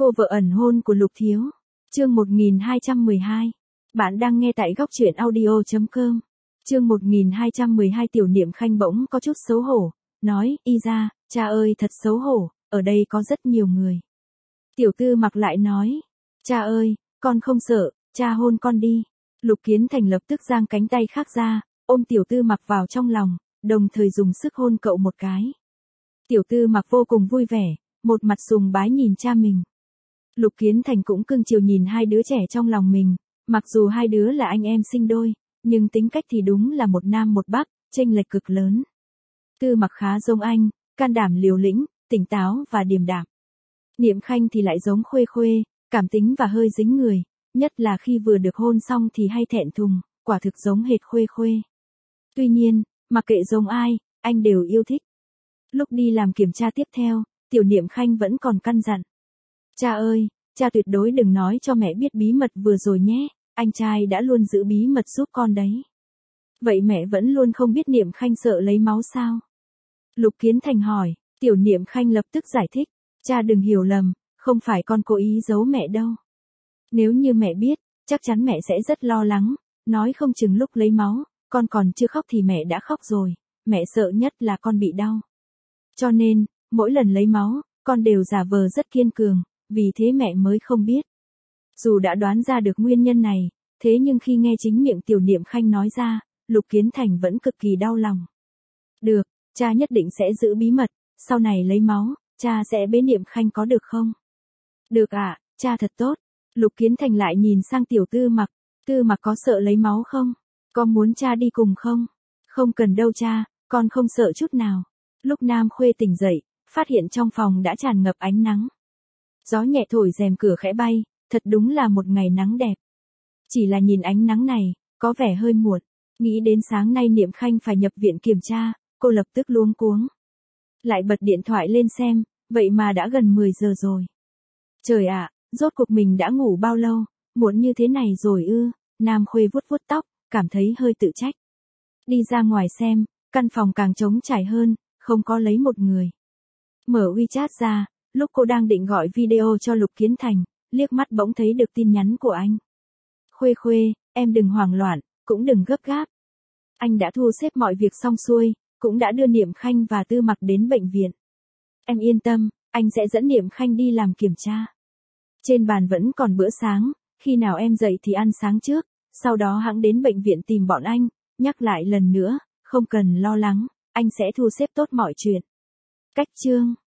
Cô vợ ẩn hôn của Lục Thiếu. Chương 1212. Bạn đang nghe tại góc truyện audio.com. Chương 1212 Tiểu Niệm Khanh bỗng có chút xấu hổ, nói, y ra, cha ơi thật xấu hổ, ở đây có rất nhiều người. Tiểu Tư Mặc lại nói, cha ơi, con không sợ, cha hôn con đi. Lục Kiến Thành lập tức giang cánh tay khác ra, ôm Tiểu Tư Mặc vào trong lòng, đồng thời dùng sức hôn cậu một cái. Tiểu Tư Mặc vô cùng vui vẻ, một mặt sùng bái nhìn cha mình. Lục Kiến Thành cũng cưng chiều nhìn hai đứa trẻ trong lòng mình, mặc dù hai đứa là anh em sinh đôi, nhưng tính cách thì đúng là một nam một bắc, chênh lệch cực lớn. Tư Mặc khá giống anh, can đảm liều lĩnh, tỉnh táo và điềm đạm. Niệm Khanh thì lại giống Khuê Khuê, cảm tính và hơi dính người, nhất là khi vừa được hôn xong thì hay thẹn thùng, quả thực giống hệt Khuê Khuê. Tuy nhiên, mặc kệ giống ai, anh đều yêu thích. Lúc đi làm kiểm tra tiếp theo, Tiểu Niệm Khanh vẫn còn căn dặn. Cha ơi, cha tuyệt đối đừng nói cho mẹ biết bí mật vừa rồi nhé, anh trai đã luôn giữ bí mật giúp con đấy. Vậy mẹ vẫn luôn không biết Niệm Khanh sợ lấy máu sao? Lục Kiến Thành hỏi, Tiểu Niệm Khanh lập tức giải thích, cha đừng hiểu lầm, không phải con cố ý giấu mẹ đâu. Nếu như mẹ biết, chắc chắn mẹ sẽ rất lo lắng, nói không chừng lúc lấy máu, con còn chưa khóc thì mẹ đã khóc rồi, mẹ sợ nhất là con bị đau. Cho nên, mỗi lần lấy máu, con đều giả vờ rất kiên cường, vì thế mẹ mới không biết. Dù đã đoán ra được nguyên nhân này, thế nhưng khi nghe chính miệng Tiểu Niệm Khanh nói ra, Lục Kiến Thành vẫn cực kỳ đau lòng. Được, cha nhất định sẽ giữ bí mật, sau này lấy máu, cha sẽ bế Niệm Khanh có được không? Được ạ, cha thật tốt. Lục Kiến Thành lại nhìn sang Tiểu Tư Mặc, Tư Mặc có sợ lấy máu không? Con muốn cha đi cùng không? Không cần đâu cha, con không sợ chút nào. Lúc Nam Khuê tỉnh dậy, phát hiện trong phòng đã tràn ngập ánh nắng. Gió nhẹ thổi rèm cửa khẽ bay, thật đúng là một ngày nắng đẹp. Chỉ là nhìn ánh nắng này, có vẻ hơi muộn. Nghĩ đến sáng nay Niệm Khanh phải nhập viện kiểm tra, cô lập tức luống cuống. Lại bật điện thoại lên xem, vậy mà đã gần 10 giờ rồi. Trời ạ, rốt cuộc mình đã ngủ bao lâu, muộn như thế này rồi ư? Nam Khuê vuốt vuốt tóc, cảm thấy hơi tự trách. Đi ra ngoài xem, căn phòng càng trống trải hơn, không có lấy một người. Mở WeChat ra, lúc cô đang định gọi video cho Lục Kiến Thành, liếc mắt bỗng thấy được tin nhắn của anh. Khuê Khuê, em đừng hoảng loạn, cũng đừng gấp gáp. Anh đã thu xếp mọi việc xong xuôi, cũng đã đưa Niệm Khanh và Tư Mặc đến bệnh viện. Em yên tâm, anh sẽ dẫn Niệm Khanh đi làm kiểm tra. Trên bàn vẫn còn bữa sáng, khi nào em dậy thì ăn sáng trước, sau đó hẵng đến bệnh viện tìm bọn anh, nhắc lại lần nữa, không cần lo lắng, anh sẽ thu xếp tốt mọi chuyện. Cách chương